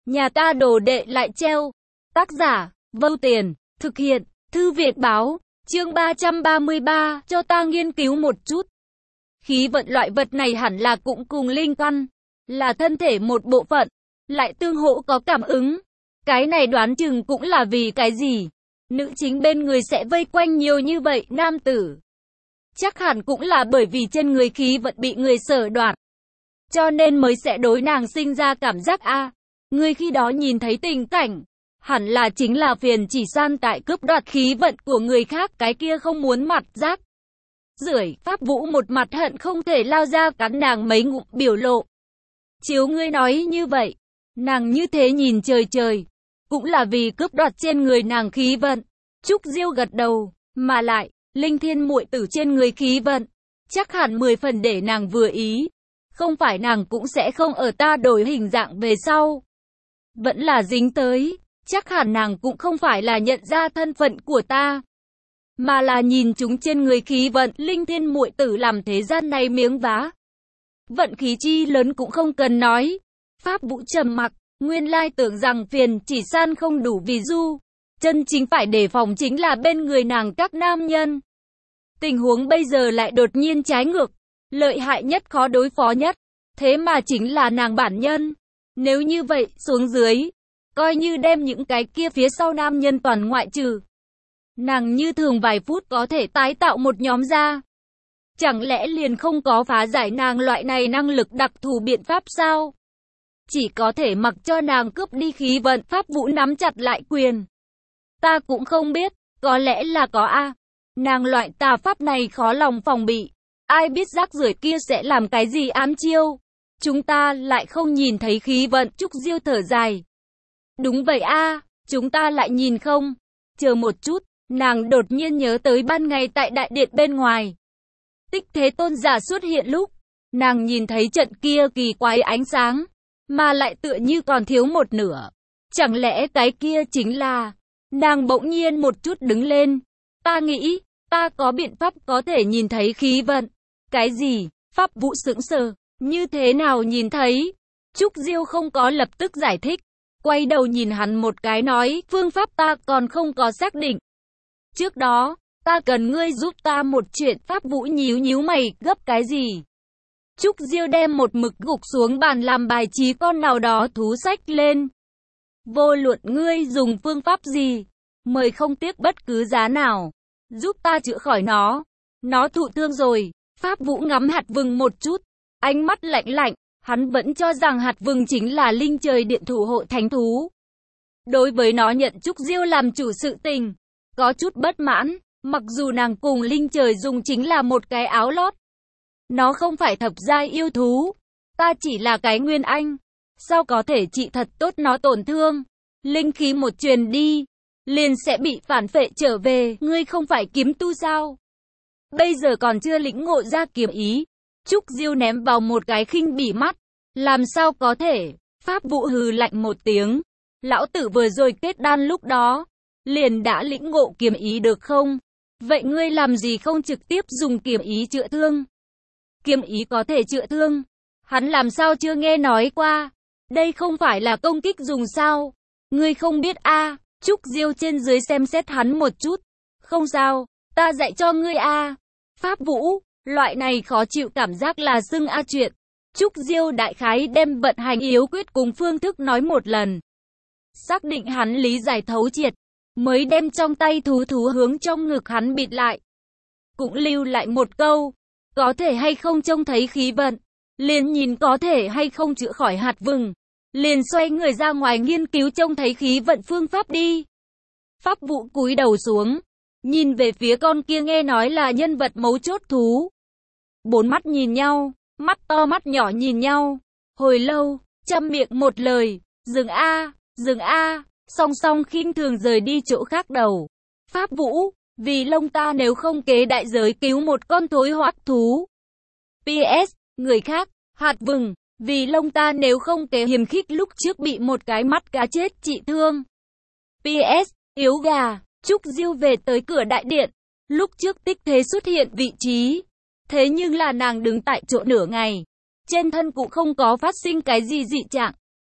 Nhà ta đồ đệ lại treo. Tác giả, Vô Tiền, thực hiện, Thư Viện Báo, chương 333, cho ta nghiên cứu một chút. Khí vận loại vật này hẳn là cũng cùng linh căn, là thân thể một bộ phận, lại tương hỗ có cảm ứng. Cái này đoán chừng cũng là vì cái gì? Nữ chính bên người sẽ vây quanh nhiều như vậy nam tử. Chắc hẳn cũng là bởi vì trên người khí vận bị người sở đoạt, cho nên mới sẽ đối nàng sinh ra cảm giác người khi đó nhìn thấy tình cảnh, hẳn là chính là Phiền Chỉ San tại cướp đoạt khí vận của người khác, cái kia không muốn mặt rác rưởi. Pháp Vũ một mặt hận không thể lao ra cắn nàng mấy ngụm, biểu lộ. Chiếu ngươi nói như vậy, nàng như thế nhìn trời, cũng là vì cướp đoạt trên người nàng khí vận. Trúc Diêu gật đầu, mà lại, Linh Thiên muội tử trên người khí vận, chắc hẳn 10 phần để nàng vừa ý. Không phải nàng cũng sẽ không ở ta đổi hình dạng về sau vẫn là dính tới, chắc hẳn nàng cũng không phải là nhận ra thân phận của ta, mà là nhìn chúng trên người khí vận. Linh Thiên muội tử làm thế gian này miếng vá, vận khí chi lớn cũng không cần nói. Pháp Vũ trầm mặc, nguyên lai tưởng rằng Phiền Chỉ San không đủ vì du, chân chính phải đề phòng chính là bên người nàng các nam nhân. Tình huống bây giờ lại đột nhiên trái ngược, lợi hại nhất khó đối phó nhất, thế mà chính là nàng bản nhân. Nếu như vậy xuống dưới, coi như đem những cái kia phía sau nam nhân toàn ngoại trừ, nàng như thường vài phút có thể tái tạo một nhóm ra. Chẳng lẽ liền không có phá giải nàng loại này năng lực đặc thù biện pháp sao? Chỉ có thể mặc cho nàng cướp đi khí vận. Pháp Vũ nắm chặt lại quyền. Ta cũng không biết, có lẽ là có nàng loại tà pháp này khó lòng phòng bị. Ai biết rác rưởi kia sẽ làm cái gì ám chiêu? Chúng ta lại không nhìn thấy khí vận. Trúc Diêu thở dài. Đúng vậy chúng ta lại nhìn không. Chờ một chút, nàng đột nhiên nhớ tới ban ngày tại đại điện bên ngoài. Tích Thế Tôn giả xuất hiện lúc, nàng nhìn thấy trận kia kỳ quái ánh sáng, mà lại tựa như còn thiếu một nửa. Chẳng lẽ cái kia chính là... Nàng bỗng nhiên một chút đứng lên. Ta nghĩ, ta có biện pháp có thể nhìn thấy khí vận. Cái gì? Pháp Vũ sững sờ. Như thế nào nhìn thấy? Trúc Diêu không có lập tức giải thích. Quay đầu nhìn hắn một cái nói, phương pháp ta còn không có xác định. Trước đó, ta cần ngươi giúp ta một chuyện. Pháp Vũ nhíu mày, gấp cái gì? Trúc Diêu đem một mực gục xuống bàn làm bài trí con nào đó thú sách lên. Vô luận ngươi dùng phương pháp gì, mời không tiếc bất cứ giá nào, giúp ta chữa khỏi nó. Nó thụ thương rồi. Pháp Vũ ngắm hạt vừng một chút, ánh mắt lạnh, hắn vẫn cho rằng hạt vừng chính là linh trời điện thủ hộ thánh thú. Đối với nó nhận Trúc Diêu làm chủ sự tình, có chút bất mãn, mặc dù nàng cùng linh trời dùng chính là một cái áo lót. Nó không phải thập giai yêu thú, ta chỉ là cái nguyên anh, sao có thể trị thật tốt nó tổn thương? Linh khí một truyền đi, liền sẽ bị phản phệ trở về. Ngươi không phải kiếm tu sao? Bây giờ còn chưa lĩnh ngộ ra kiếm ý. Trúc Diêu ném vào một cái khinh bỉ mắt. Làm sao có thể? Pháp Vũ hừ lạnh một tiếng. Lão tử vừa rồi kết đan lúc đó, liền đã lĩnh ngộ kiếm ý được không? Vậy ngươi làm gì không trực tiếp dùng kiếm ý chữa thương? Kiếm ý có thể chữa thương? Hắn làm sao chưa nghe nói qua? Đây không phải là công kích dùng sao? Ngươi không biết Trúc Diêu trên dưới xem xét hắn một chút. Không sao, ta dạy cho ngươi Pháp Vũ, loại này khó chịu cảm giác là xưng chuyện. Trúc Diêu đại khái đem vận hành yếu quyết cùng phương thức nói một lần. Xác định hắn lý giải thấu triệt, mới đem trong tay thú hướng trong ngực hắn bịt lại. Cũng lưu lại một câu, có thể hay không trông thấy khí vận, liền nhìn có thể hay không chữa khỏi hạt vừng. Liền xoay người ra ngoài nghiên cứu trông thấy khí vận phương pháp đi. Pháp Vũ cúi đầu xuống, nhìn về phía con kia nghe nói là nhân vật mấu chốt thú. Bốn mắt nhìn nhau, mắt to mắt nhỏ nhìn nhau. Hồi lâu, chăm miệng một lời, dừng song song khinh thường rời đi chỗ khác đầu. Pháp Vũ, vì lông ta nếu không kế đại giới cứu một con thối hoắc thú. PS, người khác, hạt vừng, vì lông ta nếu không kế hiềm khích lúc trước bị một cái mắt cá chết trị thương. PS, yếu gà. Trúc Diêu về tới cửa đại điện, lúc trước Tích Thế xuất hiện vị trí, thế nhưng là nàng đứng tại chỗ nửa ngày, trên thân cũng không có phát sinh cái gì dị trạng,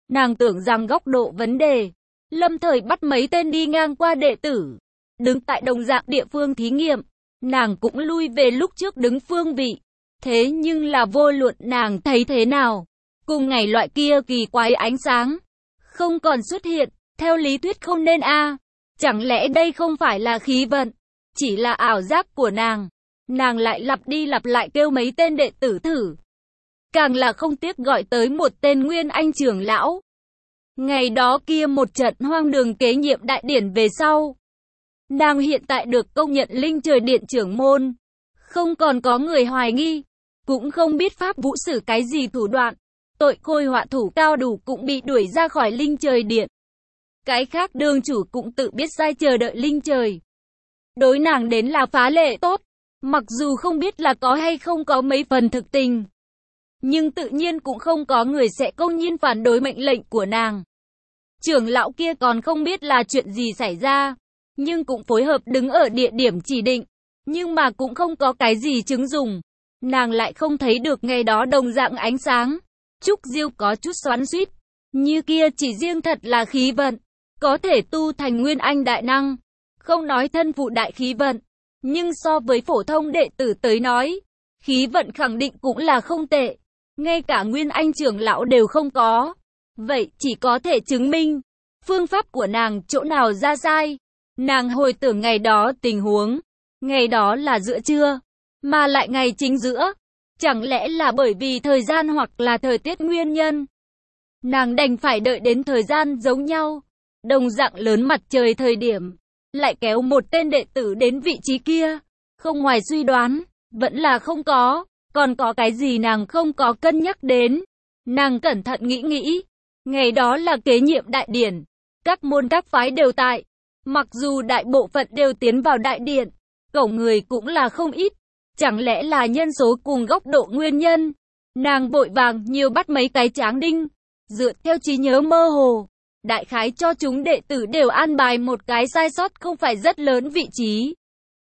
Nàng tưởng rằng góc độ vấn đề, lâm thời bắt mấy tên đi ngang qua đệ tử, đứng tại đồng dạng địa phương thí nghiệm, nàng cũng lui về lúc trước đứng phương vị. Thế nhưng là vô luận nàng thấy thế nào, cùng ngày loại kia kỳ quái ánh sáng không còn xuất hiện, theo lý thuyết không nên a. Chẳng lẽ đây không phải là khí vận, chỉ là ảo giác của nàng? Nàng lại lặp đi lặp lại kêu mấy tên đệ tử thử, càng là không tiếc gọi tới một tên Nguyên Anh trưởng lão. Ngày đó kia một trận hoang đường kế nhiệm đại điển về sau, nàng hiện tại được công nhận linh trời điện trưởng môn, không còn có người hoài nghi, cũng không biết pháp vũ sử cái gì thủ đoạn, tội khôi họa thủ cao đủ cũng bị đuổi ra khỏi linh trời điện. Cái khác đường chủ cũng tự biết sai chờ đợi linh trời. Đối nàng đến là phá lệ tốt, mặc dù không biết là có hay không có mấy phần thực tình, nhưng tự nhiên cũng không có người sẽ công nhiên phản đối mệnh lệnh của nàng. Trưởng lão kia còn không biết là chuyện gì xảy ra, nhưng cũng phối hợp đứng ở địa điểm chỉ định, nhưng mà cũng không có cái gì chứng dùng. Nàng lại không thấy được ngày đó đồng dạng ánh sáng. Trúc Diêu có chút xoắn xuýt, như kia chỉ riêng thật là khí vận, có thể tu thành Nguyên Anh đại năng, không nói thân phụ đại khí vận, nhưng so với phổ thông đệ tử tới nói, khí vận khẳng định cũng là không tệ, ngay cả Nguyên Anh trưởng lão đều không có. Vậy chỉ có thể chứng minh, phương pháp của nàng chỗ nào ra sai. Nàng hồi tưởng ngày đó tình huống, ngày đó là giữa trưa, mà lại ngày chính giữa, chẳng lẽ là bởi vì thời gian hoặc là thời tiết nguyên nhân. Nàng đành phải đợi đến thời gian giống nhau, đồng dạng lớn mặt trời thời điểm, lại kéo một tên đệ tử đến vị trí kia. Không ngoài suy đoán, vẫn là không có, còn có cái gì nàng không có cân nhắc đến. Nàng cẩn thận nghĩ, ngày đó là kế nhiệm đại điển, các môn các phái đều tại, mặc dù đại bộ phận đều tiến vào đại điện, cổng người cũng là không ít, chẳng lẽ là nhân số cùng góc độ nguyên nhân. Nàng vội vàng nhiều bắt mấy cái tráng đinh, dựa theo trí nhớ mơ hồ, đại khái cho chúng đệ tử đều an bài một cái sai sót không phải rất lớn vị trí.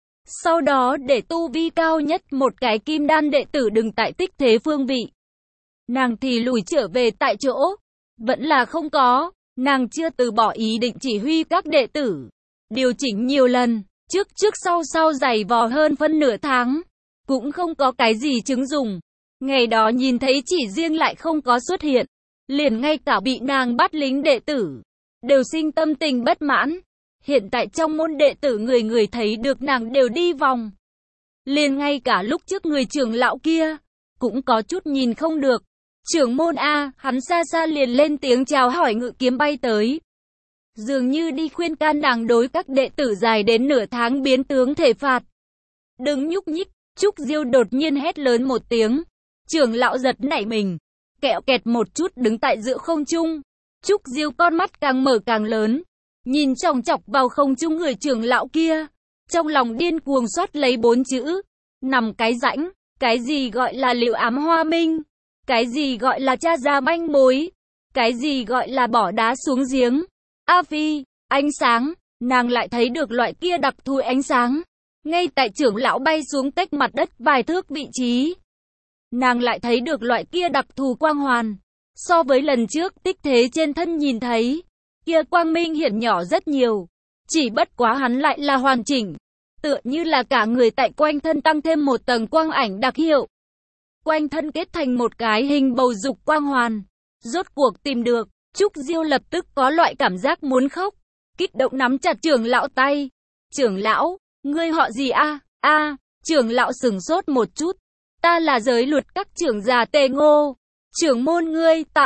Sau đó để tu vi cao nhất một cái kim đan đệ tử đừng tại tích thế phương vị. Nàng thì lùi trở về tại chỗ, vẫn là không có, nàng chưa từ bỏ ý định chỉ huy các đệ tử, điều chỉnh nhiều lần, trước sau giày vò hơn phân nửa tháng, cũng không có cái gì chứng dùng. Ngày đó nhìn thấy chỉ riêng lại không có xuất hiện, liền ngay cả bị nàng bắt lính đệ tử đều sinh tâm tình bất mãn. Hiện tại trong môn đệ tử người người thấy được nàng đều đi vòng, liền ngay cả lúc trước người trưởng lão kia cũng có chút nhìn không được. Trưởng môn a, hắn xa xa liền lên tiếng chào hỏi ngự kiếm bay tới, dường như đi khuyên can nàng đối các đệ tử dài đến nửa tháng biến tướng thể phạt. Đừng nhúc nhích. Trúc Diêu đột nhiên hét lớn một tiếng, trưởng lão giật nảy mình, kẹo kẹt một chút đứng tại giữa không trung. Trúc Diêu con mắt càng mở càng lớn, nhìn chòng chọc vào không trung người trưởng lão kia, trong lòng điên cuồng xoát lấy 4 chữ, nằm cái rãnh. Cái gì gọi là liệu ám hoa minh, cái gì gọi là tra ra manh mối, cái gì gọi là bỏ đá xuống giếng. A Phi, ánh sáng, nàng lại thấy được loại kia đặc thù ánh sáng, ngay tại trưởng lão bay xuống cách mặt đất vài thước vị trí. Nàng lại thấy được loại kia đặc thù quang hoàn, so với lần trước tích thế trên thân nhìn thấy, kia quang minh hiển nhỏ rất nhiều, chỉ bất quá hắn lại là hoàn chỉnh, tựa như là cả người tại quanh thân tăng thêm một tầng quang ảnh đặc hiệu. Quanh thân kết thành một cái hình bầu dục quang hoàn, rốt cuộc tìm được. Trúc Diêu lập tức có loại cảm giác muốn khóc, kích động nắm chặt trưởng lão tay. Trưởng lão, ngươi họ gì a? Trưởng lão sửng sốt một chút. Ta là giới luật các trưởng già Tề Ngô. Trưởng môn ngươi, tạ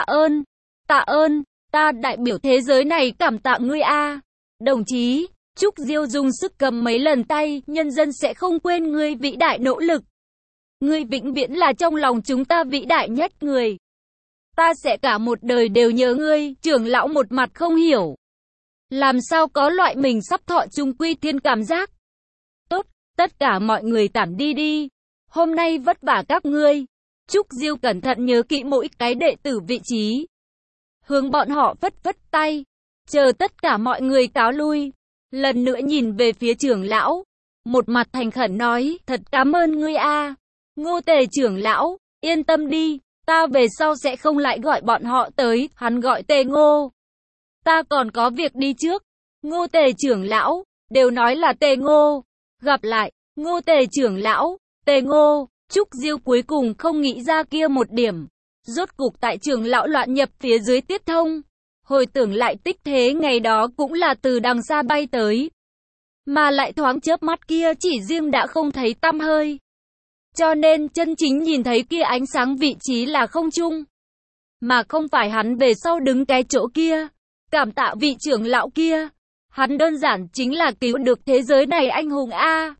ơn, ta đại biểu thế giới này cảm tạ ngươi a. Đồng chí, Trúc Diêu dùng sức cầm mấy lần tay, nhân dân sẽ không quên ngươi vĩ đại nỗ lực. Ngươi vĩnh viễn là trong lòng chúng ta vĩ đại nhất người. Ta sẽ cả một đời đều nhớ ngươi. Trưởng lão một mặt không hiểu, làm sao có loại mình sắp thọ chung quy thiên cảm giác. Tốt, tất cả mọi người tản đi đi. Hôm nay vất vả các ngươi. Trúc Diêu cẩn thận nhớ kỹ mỗi cái đệ tử vị trí, hướng bọn họ phất phất tay, chờ tất cả mọi người cáo lui. Lần nữa nhìn về phía trưởng lão, một mặt thành khẩn nói, thật cảm ơn ngươi a, Ngô Tề trưởng lão, yên tâm đi, Ta về sau sẽ không lại gọi bọn họ tới, hắn gọi Tề Ngô. Ta còn có việc đi trước. Ngô Tề trưởng lão, đều nói là Tề Ngô. Gặp lại, Ngô Tề trưởng lão, Tề Ngô. Trúc Diêu cuối cùng không nghĩ ra kia một điểm. Rốt cục tại trưởng lão loạn nhập phía dưới Tiết Thông. Hồi tưởng lại tích thế ngày đó cũng là từ đằng xa bay tới. Mà lại thoáng chớp mắt kia chỉ riêng đã không thấy tăm hơi. Cho nên chân chính nhìn thấy kia ánh sáng vị trí là không trung. Mà không phải hắn về sau đứng cái chỗ kia. Cảm tạ vị trưởng lão kia. Hắn đơn giản chính là cứu được thế giới này anh hùng A.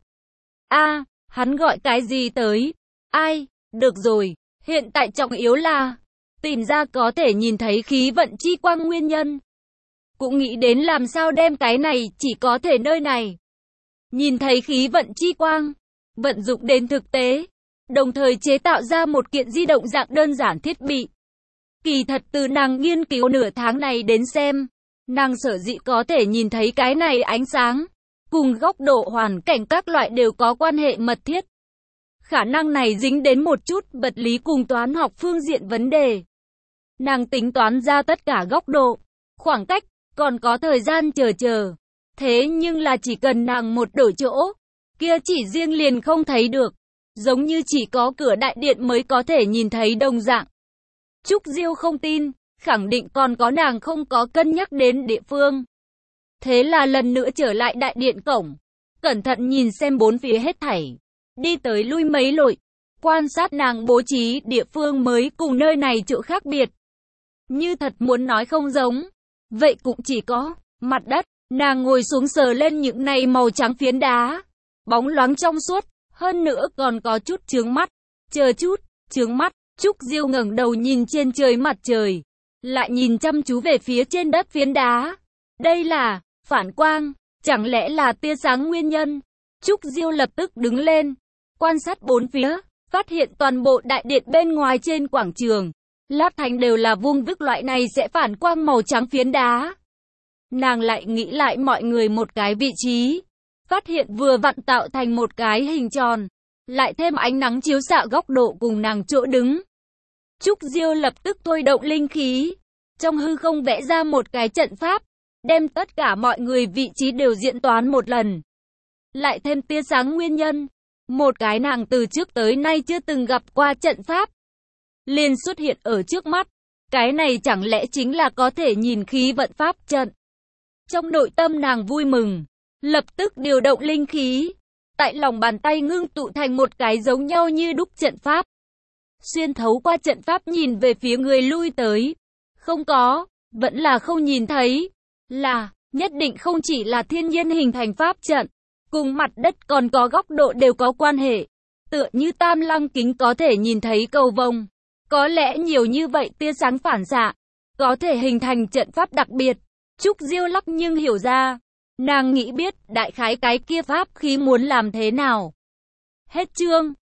Hắn gọi cái gì tới? Ai? Được rồi, hiện tại trọng yếu là tìm ra có thể nhìn thấy khí vận chi quang nguyên nhân. Cũng nghĩ đến làm sao đem cái này chỉ có thể nơi này. Nhìn thấy khí vận chi quang, vận dụng đến thực tế, đồng thời chế tạo ra một kiện di động dạng đơn giản thiết bị. Kỳ thật từ nàng nghiên cứu nửa tháng này đến xem, nàng sở dĩ có thể nhìn thấy cái này ánh sáng, cùng góc độ hoàn cảnh các loại đều có quan hệ mật thiết. Khả năng này dính đến một chút vật lý cùng toán học phương diện vấn đề. Nàng tính toán ra tất cả góc độ, khoảng cách, còn có thời gian chờ. Thế nhưng là chỉ cần nàng một đổi chỗ, kia chỉ riêng liền không thấy được. Giống như chỉ có cửa đại điện mới có thể nhìn thấy đồng dạng. Trúc Diêu không tin, khẳng định còn có nàng không có cân nhắc đến địa phương. Thế là lần nữa trở lại đại điện cổng, cẩn thận nhìn xem bốn phía hết thảy. Đi tới lui mấy lội, quan sát nàng bố trí địa phương mới cùng nơi này chỗ khác biệt. Như thật muốn nói không giống, vậy cũng chỉ có mặt đất. Nàng ngồi xuống sờ lên những này màu trắng phiến đá, bóng loáng trong suốt, hơn nữa còn có chút chướng mắt. Chờ chút, chướng mắt. Trúc Diêu ngẩng đầu nhìn trên trời mặt trời, lại nhìn chăm chú về phía trên đất phiến đá. Đây là phản quang, chẳng lẽ là tia sáng nguyên nhân? Trúc Diêu lập tức đứng lên, quan sát bốn phía, phát hiện toàn bộ đại điện bên ngoài trên quảng trường, lát thành đều là vuông vức loại này sẽ phản quang màu trắng phiến đá. Nàng lại nghĩ lại mọi người một cái vị trí, phát hiện vừa vặn tạo thành một cái hình tròn, lại thêm ánh nắng chiếu xạ góc độ cùng nàng chỗ đứng. Trúc Diêu lập tức thôi động linh khí, trong hư không vẽ ra một cái trận pháp, đem tất cả mọi người vị trí đều diễn toán một lần. Lại thêm tia sáng nguyên nhân, một cái nàng từ trước tới nay chưa từng gặp qua trận pháp, liền xuất hiện ở trước mắt. Cái này chẳng lẽ chính là có thể nhìn khí vận pháp trận? Trong nội tâm nàng vui mừng, lập tức điều động linh khí, tại lòng bàn tay ngưng tụ thành một cái giống nhau như đúc trận pháp. Xuyên thấu qua trận pháp nhìn về phía người lui tới. Không có, vẫn là không nhìn thấy. Là, nhất định không chỉ là thiên nhiên hình thành pháp trận, cùng mặt đất còn có góc độ đều có quan hệ. Tựa như tam lăng kính có thể nhìn thấy cầu vồng. Có lẽ nhiều như vậy tia sáng phản xạ, có thể hình thành trận pháp đặc biệt. Trúc Diêu lắc nhưng hiểu ra. Nàng nghĩ biết đại khái cái kia pháp khí muốn làm thế nào. Hết chương.